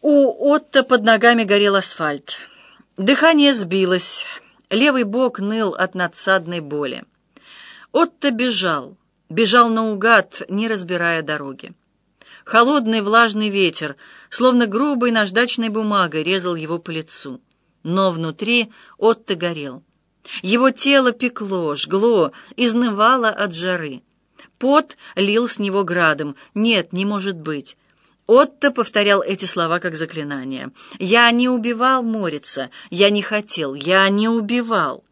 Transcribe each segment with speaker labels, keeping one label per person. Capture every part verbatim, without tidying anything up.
Speaker 1: У Отто под ногами горел асфальт. Дыхание сбилось, левый бок ныл от надсадной боли. Отто бежал, бежал наугад, не разбирая дороги. Холодный влажный ветер, словно грубой наждачной бумагой, резал его по лицу. Но внутри Отто горел. Его тело пекло, жгло, изнывало от жары. Пот лил с него градом. Нет, не может быть. Отто повторял эти слова как заклинание. «Я не убивал Морица, я не хотел, я не убивал».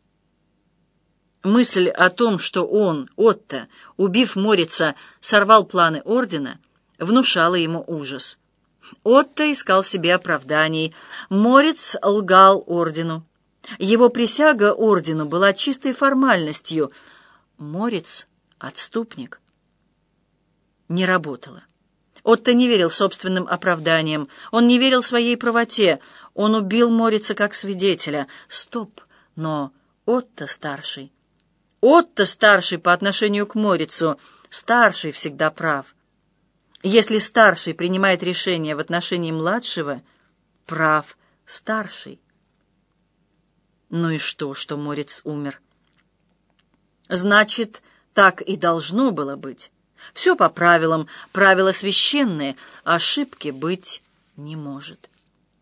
Speaker 1: Мысль о том, что он, Отто, убив Морица, сорвал планы ордена, внушала ему ужас. Отто искал себе оправданий. Морец лгал ордену. Его присяга ордену была чистой формальностью. Морец — отступник. Не работало. Отто не верил собственным оправданиям. Он не верил своей правоте. Он убил Морица как свидетеля. Стоп! Но Отто старший. Отто старший по отношению к Морицу. Старший всегда прав. Если старший принимает решение в отношении младшего, прав старший. Ну и что, что Морец умер? Значит, так и должно было быть. Все по правилам, правила священные, ошибки быть не может.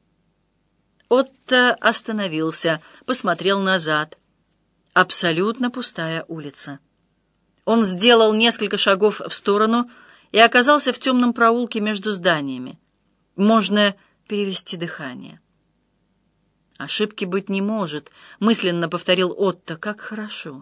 Speaker 1: Отто остановился, посмотрел назад. Абсолютно пустая улица. Он сделал несколько шагов в сторону и оказался в темном проулке между зданиями. Можно перевести дыхание. «Ошибки быть не может», — мысленно повторил Отто. «Как хорошо».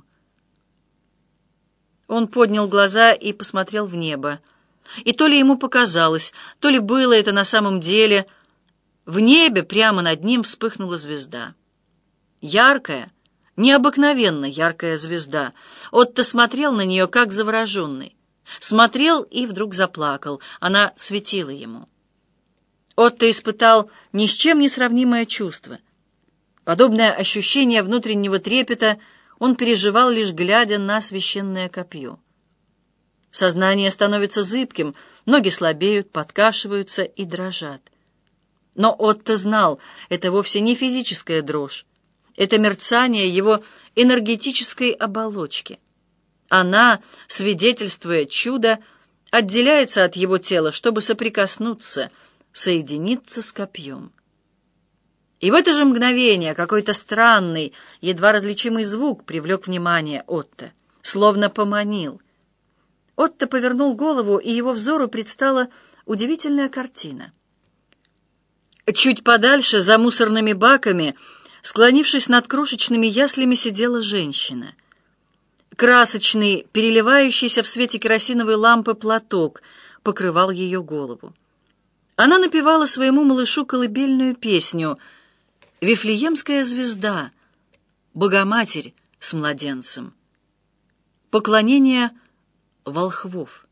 Speaker 1: Он поднял глаза и посмотрел в небо. И то ли ему показалось, то ли было это на самом деле, в небе прямо над ним вспыхнула звезда. Яркая, необыкновенно яркая звезда. Отто смотрел на нее, как завороженный. Смотрел и вдруг заплакал. Она светила ему. Отто испытал ни с чем не сравнимое чувство. Подобное ощущение внутреннего трепета он переживал, лишь глядя на священное копье. Сознание становится зыбким, ноги слабеют, подкашиваются и дрожат. Но Отто знал, это вовсе не физическая дрожь. Это мерцание его энергетической оболочки. Она, свидетельствуя чудо, отделяется от его тела, чтобы соприкоснуться, соединиться с копьем. И в это же мгновение какой-то странный, едва различимый звук привлек внимание Отто, словно поманил. Отто повернул голову, и его взору предстала удивительная картина. Чуть подальше, за мусорными баками, склонившись над крошечными яслями, сидела женщина. Красочный, переливающийся в свете керосиновой лампы платок покрывал ее голову. Она напевала своему малышу колыбельную песню «Вифлеемская звезда, Богоматерь с младенцем, поклонение волхвов».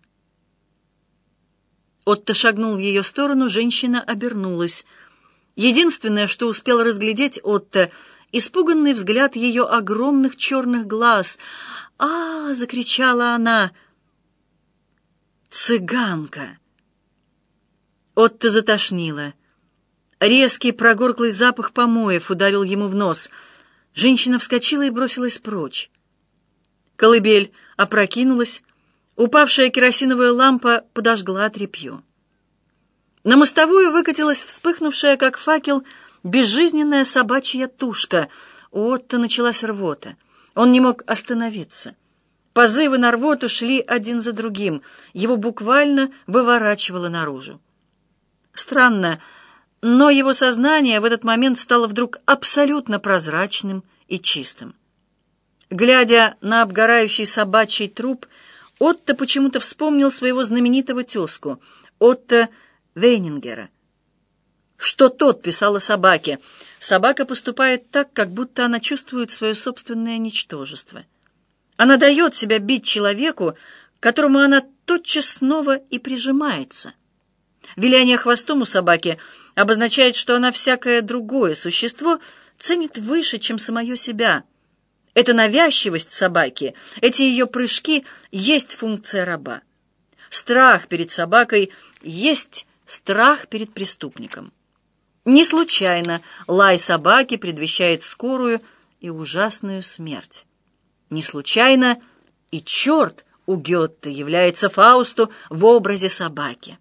Speaker 1: Отто шагнул в ее сторону, женщина обернулась. Единственное, что успел разглядеть Отто, испуганный взгляд ее огромных черных глаз. «А!» — закричала она. «Цыганка!» Отто затошнило. Резкий прогорклый запах помоев ударил ему в нос. Женщина вскочила и бросилась прочь. Колыбель опрокинулась, упавшая керосиновая лампа подожгла тряпье. На мостовую выкатилась вспыхнувшая, как факел, безжизненная собачья тушка. У Отто началась рвота. Он не мог остановиться. Позывы на рвоту шли один за другим. Его буквально выворачивало наружу. Странно, но его сознание в этот момент стало вдруг абсолютно прозрачным и чистым. Глядя на обгорающий собачий труп, Отто почему-то вспомнил своего знаменитого тезку, Отто Вейнингера. Что тот писал о собаке? Собака поступает так, как будто она чувствует свое собственное ничтожество. Она дает себя бить человеку, к которому она тотчас снова и прижимается. Виляние хвостом у собаки обозначает, что она всякое другое существо ценит выше, чем самое себя. Эта навязчивость собаки, эти ее прыжки есть функция раба. Страх перед собакой есть страх перед преступником. Не случайно лай собаки предвещает скорую и ужасную смерть. Не случайно и черт у Гёте является Фаусту в образе собаки.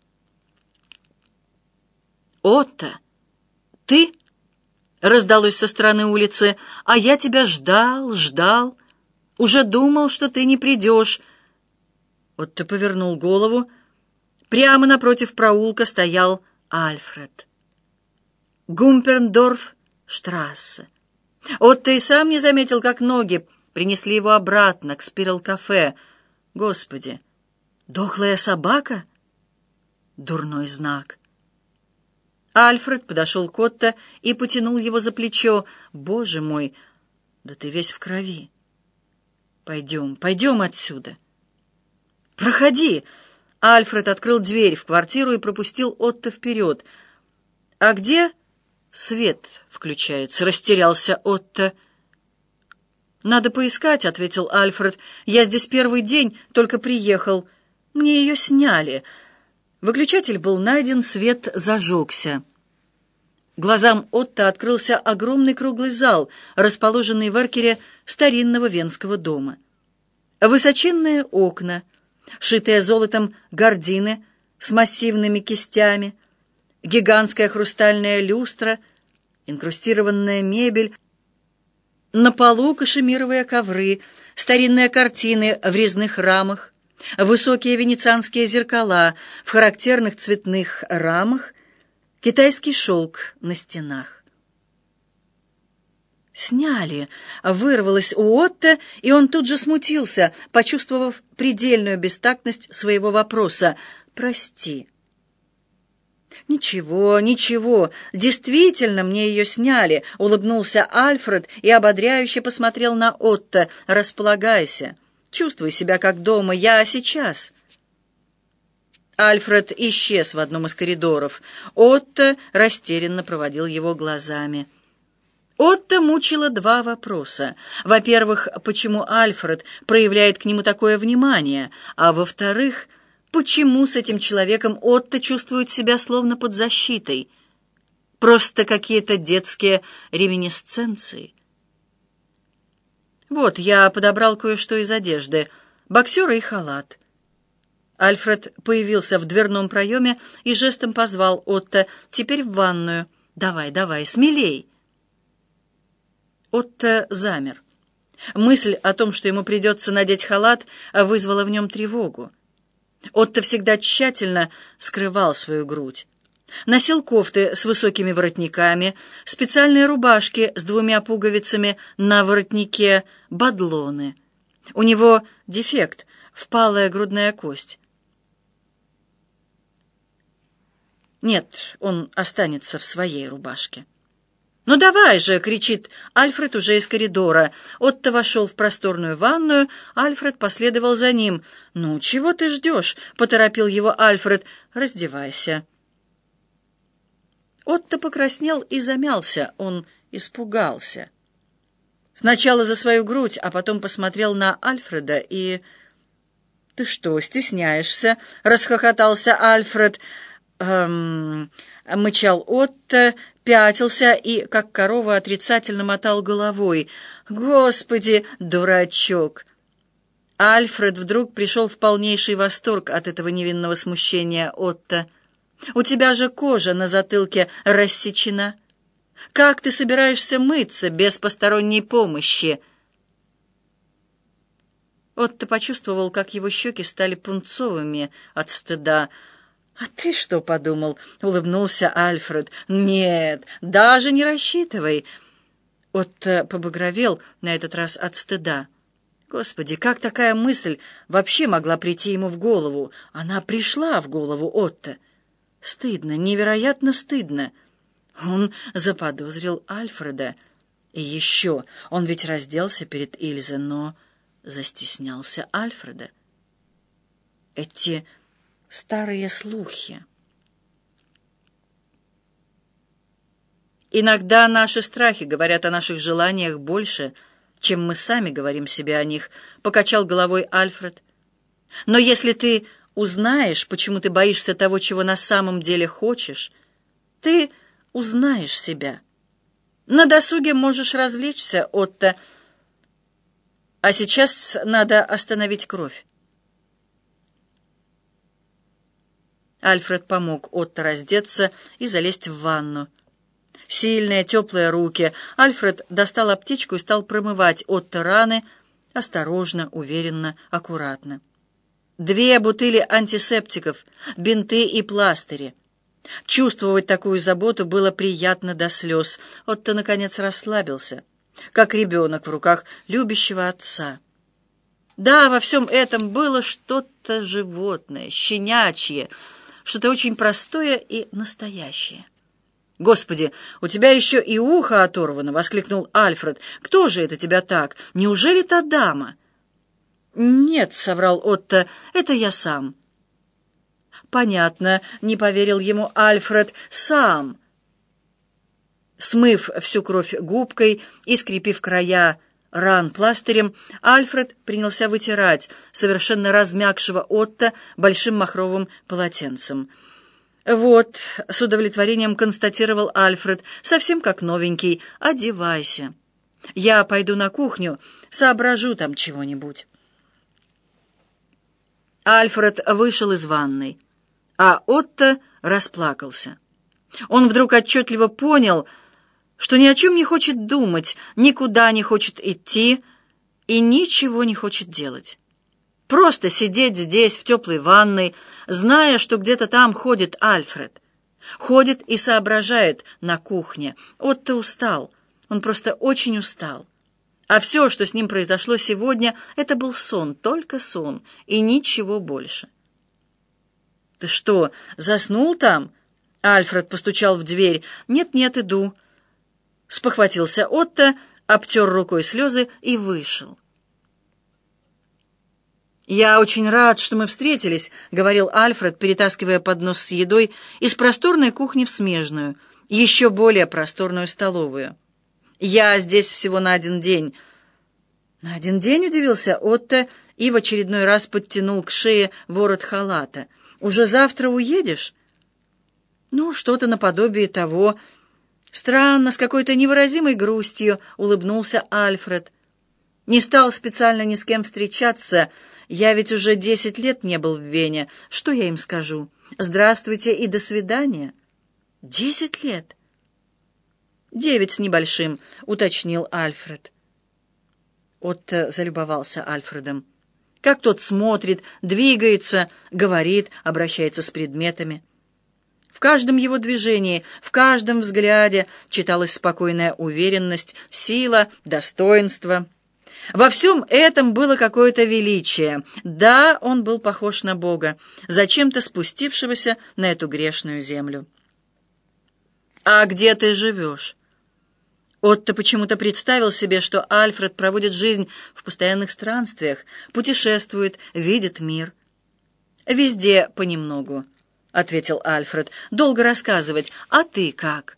Speaker 1: «Отто, ты?» — раздалось со стороны улицы. «А я тебя ждал, ждал. Уже думал, что ты не придешь». Отто повернул голову. Прямо напротив проулка стоял Альфред. Гумперндорф-штрассе. Отто и сам не заметил, как ноги принесли его обратно к Спирал-кафе. Господи, дохлая собака? Дурной знак. Альфред подошел к Отто и потянул его за плечо. «Боже мой, да ты весь в крови. Пойдем, пойдем отсюда». «Проходи!» Альфред открыл дверь в квартиру и пропустил Отто вперед. «А где свет включается?» — растерялся Отто. «Надо поискать», — ответил Альфред. «Я здесь первый день, только приехал. Мне ее сняли». Выключатель был найден, свет зажегся. Глазам Отто открылся огромный круглый зал, расположенный в эркере старинного венского дома. Высоченные окна, шитые золотом гардины с массивными кистями, гигантская хрустальная люстра, инкрустированная мебель, на полу кашемировые ковры, старинные картины в резных рамах, высокие венецианские зеркала в характерных цветных рамах, китайский шелк на стенах. «Сняли!» — вырвалось у Отто, и он тут же смутился, почувствовав предельную бестактность своего вопроса. «Прости». «Ничего, ничего, действительно мне ее сняли», — улыбнулся Альфред и ободряюще посмотрел на Отто. «Располагайся, чувствуй себя как дома, я сейчас». Альфред исчез в одном из коридоров. Отто растерянно проводил его глазами. Отто мучило два вопроса. Во-первых, почему Альфред проявляет к нему такое внимание, а во-вторых, почему с этим человеком Отто чувствует себя словно под защитой? Просто какие-то детские реминисценции. «Вот, я подобрал кое-что из одежды. Боксеры и халат». Альфред появился в дверном проеме и жестом позвал Отто: «Теперь в ванную. Давай, давай, смелей». Отто замер. Мысль о том, что ему придется надеть халат, вызвала в нем тревогу. Отто всегда тщательно скрывал свою грудь. Носил кофты с высокими воротниками, специальные рубашки с двумя пуговицами на воротнике, бадлоны. У него дефект — впалая грудная кость. Нет, он останется в своей рубашке. «Ну давай же!» — кричит Альфред уже из коридора. Отто вошел в просторную ванную, Альфред последовал за ним. «Ну, чего ты ждешь?» — поторопил его Альфред. «Раздевайся». Отто покраснел и замялся, он испугался. Сначала за свою грудь, а потом посмотрел на Альфреда и... «Ты что, стесняешься?» — расхохотался Альфред. «Эм...» — мычал Отто, пятился и, как корова, отрицательно мотал головой. «Господи, дурачок!» Альфред вдруг пришел в полнейший восторг от этого невинного смущения Отто. «У тебя же кожа на затылке рассечена. Как ты собираешься мыться без посторонней помощи?» Отто почувствовал, как его щеки стали пунцовыми от стыда. «А ты что подумал?» — улыбнулся Альфред. «Нет, даже не рассчитывай». Отто побагровел, на этот раз от стыда. Господи, как такая мысль вообще могла прийти ему в голову? Она пришла в голову Отто. Стыдно, невероятно стыдно. Он заподозрил Альфреда. И еще, он ведь разделся перед Ильзой, но застеснялся Альфреда. Эти старые слухи. Иногда наши страхи говорят о наших желаниях больше, чем мы сами говорим себе о них, — покачал головой Альфред. Но если ты узнаешь, почему ты боишься того, чего на самом деле хочешь, ты узнаешь себя. На досуге можешь развлечься, Отто, а сейчас надо остановить кровь. Альфред помог Отто раздеться и залезть в ванну. Сильные, теплые руки. Альфред достал аптечку и стал промывать Отто раны, осторожно, уверенно, аккуратно. Две бутыли антисептиков, бинты и пластыри. Чувствовать такую заботу было приятно до слез. Отто, наконец, расслабился, как ребенок в руках любящего отца. Да, во всем этом было что-то животное, щенячье, что-то очень простое и настоящее. «Господи, у тебя еще и ухо оторвано!» — воскликнул Альфред. «Кто же это тебя так? Неужели та дама?» «Нет», — соврал Отто, — «это я сам». «Понятно», — не поверил ему Альфред, — «сам». Смыв всю кровь губкой и скрепив края ран пластырем, Альфред принялся вытирать совершенно размягшего Отто большим махровым полотенцем. «Вот», — с удовлетворением констатировал Альфред, — «совсем как новенький. Одевайся. Я пойду на кухню, соображу там чего-нибудь». Альфред вышел из ванной, а Отто расплакался. Он вдруг отчетливо понял, что ни о чем не хочет думать, никуда не хочет идти и ничего не хочет делать. Просто сидеть здесь, в теплой ванной, зная, что где-то там ходит Альфред. Ходит и соображает на кухне. Отто устал, он просто очень устал. А все, что с ним произошло сегодня, это был сон, только сон, и ничего больше. «Ты что, заснул там?» Альфред постучал в дверь. «Нет-нет, иду». Спохватился Отто, обтер рукой слезы и вышел. «Я очень рад, что мы встретились», — говорил Альфред, перетаскивая поднос с едой из просторной кухни в смежную, еще более просторную столовую. «Я здесь всего на один день». «На один день?» — удивился Отто и в очередной раз подтянул к шее ворот халата. «Уже завтра уедешь?» «Ну, что-то наподобие того». Странно, с какой-то невыразимой грустью улыбнулся Альфред. «Не стал специально ни с кем встречаться. Я ведь уже десять лет не был в Вене. Что я им скажу? Здравствуйте и до свидания». «Десять лет?» «Девять с небольшим», — уточнил Альфред. Отто залюбовался Альфредом. Как тот смотрит, двигается, говорит, обращается с предметами. В каждом его движении, в каждом взгляде читалась спокойная уверенность, сила, достоинство. Во всем этом было какое-то величие. Да, он был похож на Бога, зачем-то спустившегося на эту грешную землю. «А где ты живешь?» Отто почему-то представил себе, что Альфред проводит жизнь в постоянных странствиях, путешествует, видит мир. «Везде понемногу», — ответил Альфред. «Долго рассказывать. А ты как?»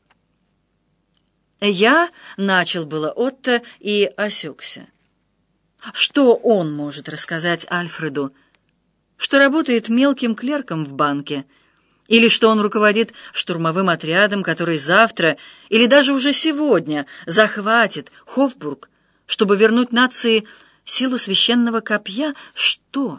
Speaker 1: «Я...» — начал было Отто и осекся. Что он может рассказать Альфреду? Что работает мелким клерком в банке? Или что он руководит штурмовым отрядом, который завтра или даже уже сегодня захватит Хофбург, чтобы вернуть нации силу священного копья? Что?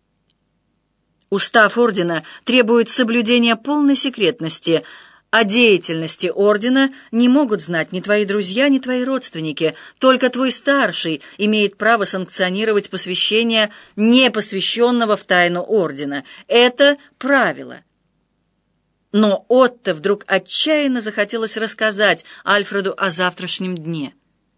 Speaker 1: Устав ордена требует соблюдения полной секретности. О деятельности ордена не могут знать ни твои друзья, ни твои родственники. Только твой старший имеет право санкционировать посвящение непосвященного в тайну ордена. Это правило. Но Отто вдруг отчаянно захотелось рассказать Альфреду о завтрашнем дне.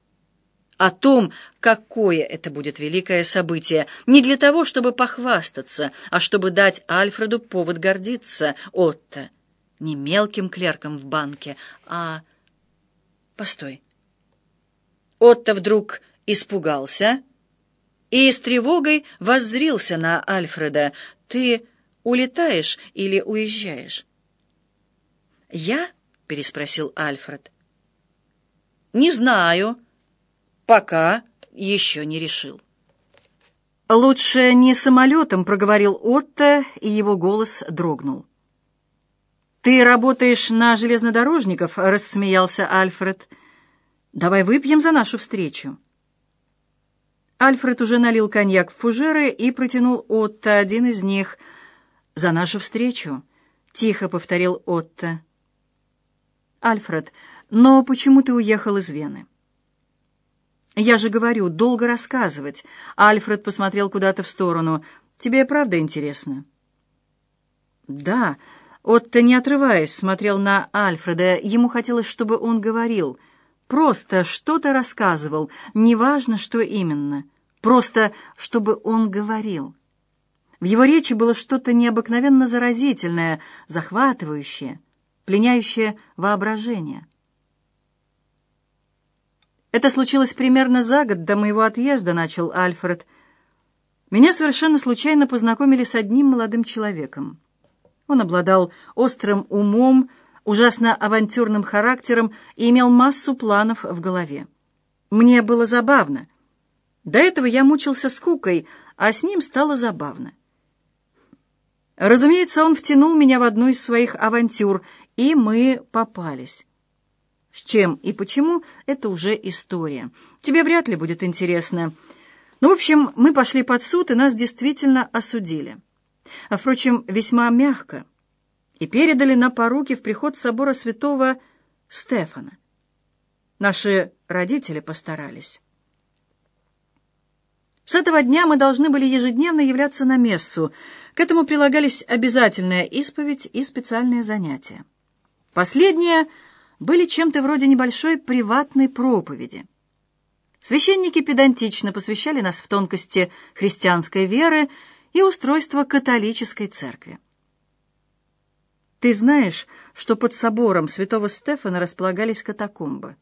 Speaker 1: О том, какое это будет великое событие. Не для того, чтобы похвастаться, а чтобы дать Альфреду повод гордиться. Отто. Не мелким клерком в банке, а... Постой. Отто вдруг испугался и с тревогой воззрился на Альфреда. «Ты улетаешь или уезжаешь?» «Я?» — переспросил Альфред. «Не знаю. Пока еще не решил». «Лучше не самолетом», — проговорил Отто, и его голос дрогнул. «Ты работаешь на железнодорожников?» — рассмеялся Альфред. «Давай выпьем за нашу встречу». Альфред уже налил коньяк в фужеры и протянул Отто один из них. «За нашу встречу», — тихо повторил Отто. «Альфред, но почему ты уехал из Вены?» «Я же говорю, долго рассказывать». Альфред посмотрел куда-то в сторону. «Тебе правда интересно?» «Да». Отто, не отрываясь, смотрел на Альфреда. Ему хотелось, чтобы он говорил. Просто что-то рассказывал. Неважно, что именно. Просто, чтобы он говорил. В его речи было что-то необыкновенно заразительное, захватывающее, пленяющее воображение. «Это случилось примерно за год до моего отъезда», — начал Альфред. «Меня совершенно случайно познакомили с одним молодым человеком. Он обладал острым умом, ужасно авантюрным характером и имел массу планов в голове. Мне было забавно. До этого я мучился скукой, а с ним стало забавно. Разумеется, он втянул меня в одну из своих авантюр, и мы попались. С чем и почему — это уже история. Тебе вряд ли будет интересно. Ну, в общем, мы пошли под суд, и нас действительно осудили. А, впрочем, весьма мягко, и передали на поруки в приход собора святого Стефана. Наши родители постарались. С этого дня мы должны были ежедневно являться на мессу. К этому прилагались обязательная исповедь и специальные занятия. Последние были чем-то вроде небольшой приватной проповеди. Священники педантично посвящали нас в тонкости христианской веры и устройство католической церкви. Ты знаешь, что под собором святого Стефана располагались катакомбы?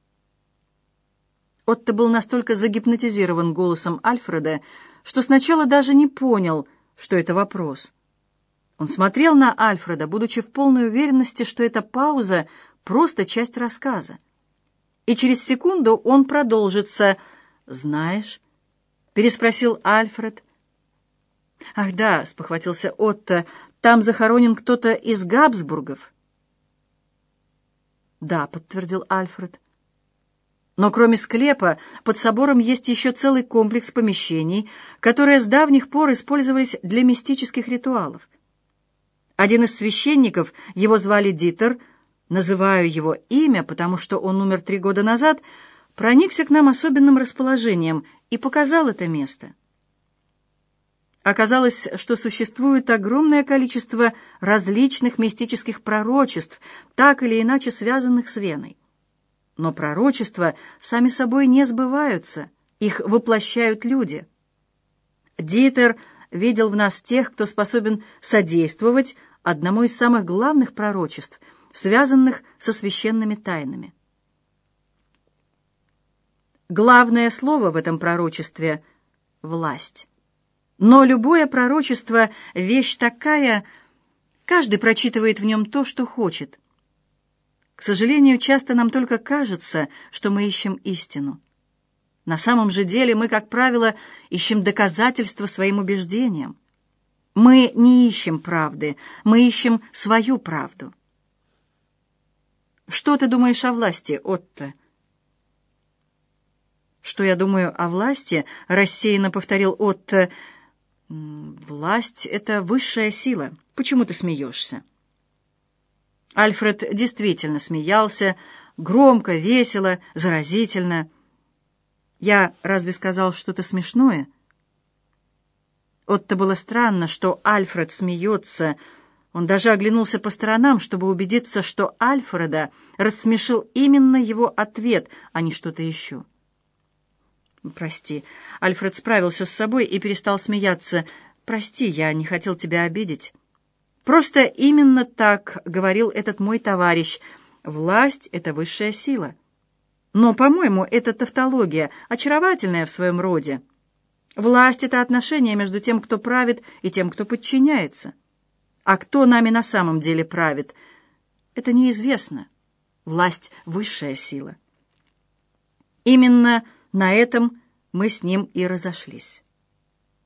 Speaker 1: Отто был настолько загипнотизирован голосом Альфреда, что сначала даже не понял, что это вопрос. Он смотрел на Альфреда, будучи в полной уверенности, что эта пауза — просто часть рассказа. И через секунду он продолжится. «Знаешь?» — переспросил Альфред. «Ах да», — спохватился Отто, — «там захоронен кто-то из Габсбургов». «Да», — подтвердил Альфред. «Но кроме склепа под собором есть еще целый комплекс помещений, которые с давних пор использовались для мистических ритуалов. Один из священников, его звали Дитер, называю его имя, потому что он умер три года назад, проникся к нам особенным расположением и показал это место. Оказалось, что существует огромное количество различных мистических пророчеств, так или иначе связанных с Веной. Но пророчества сами собой не сбываются, их воплощают люди. Дитер видел в нас тех, кто способен содействовать одному из самых главных пророчеств, связанных со священными тайнами. Главное слово в этом пророчестве — власть. Но любое пророчество — вещь такая, каждый прочитывает в нем то, что хочет. К сожалению, часто нам только кажется, что мы ищем истину. На самом же деле мы, как правило, ищем доказательства своим убеждениям. Мы не ищем правды, мы ищем свою правду. Что ты думаешь о власти, Отто? Что я думаю о власти, рассеянно повторил Отто. Власть — это высшая сила. Почему ты смеешься? Альфред действительно смеялся, громко, весело, заразительно. Я разве сказал что-то смешное? Отто было странно, что Альфред смеется. Он даже оглянулся по сторонам, чтобы убедиться, что Альфреда рассмешил именно его ответ, а не что-то еще. «Прости». Альфред справился с собой и перестал смеяться. «Прости, я не хотел тебя обидеть. Просто именно так говорил этот мой товарищ. Власть — это высшая сила. Но, по-моему, это тавтология, очаровательная в своем роде. Власть — это отношение между тем, кто правит, и тем, кто подчиняется. А кто нами на самом деле правит, это неизвестно. Власть — высшая сила». Именно на этом мы с ним и разошлись.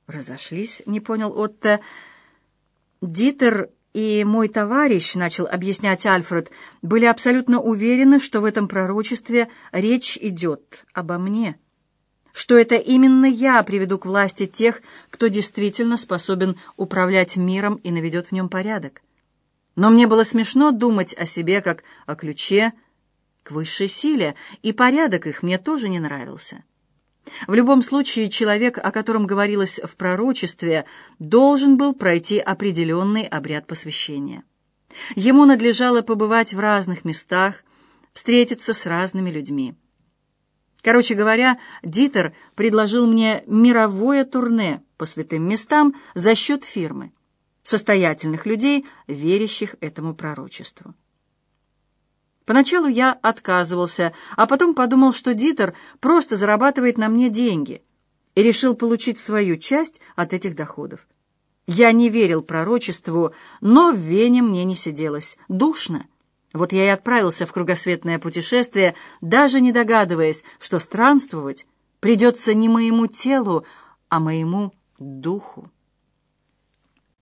Speaker 1: «Разошлись?» — не понял Отто. «Дитер и мой товарищ, — начал объяснять Альфред, — были абсолютно уверены, что в этом пророчестве речь идет обо мне, что это именно я приведу к власти тех, кто действительно способен управлять миром и наведет в нем порядок. Но мне было смешно думать о себе как о ключе к высшей силе, и порядок их мне тоже не нравился. В любом случае, человек, о котором говорилось в пророчестве, должен был пройти определенный обряд посвящения. Ему надлежало побывать в разных местах, встретиться с разными людьми. Короче говоря, Дитер предложил мне мировое турне по святым местам за счет фирмы, состоятельных людей, верящих этому пророчеству. Поначалу я отказывался, а потом подумал, что Дитер просто зарабатывает на мне деньги, и решил получить свою часть от этих доходов. Я не верил пророчеству, но в Вене мне не сиделось, душно. Вот я и отправился в кругосветное путешествие, даже не догадываясь, что странствовать придется не моему телу, а моему духу.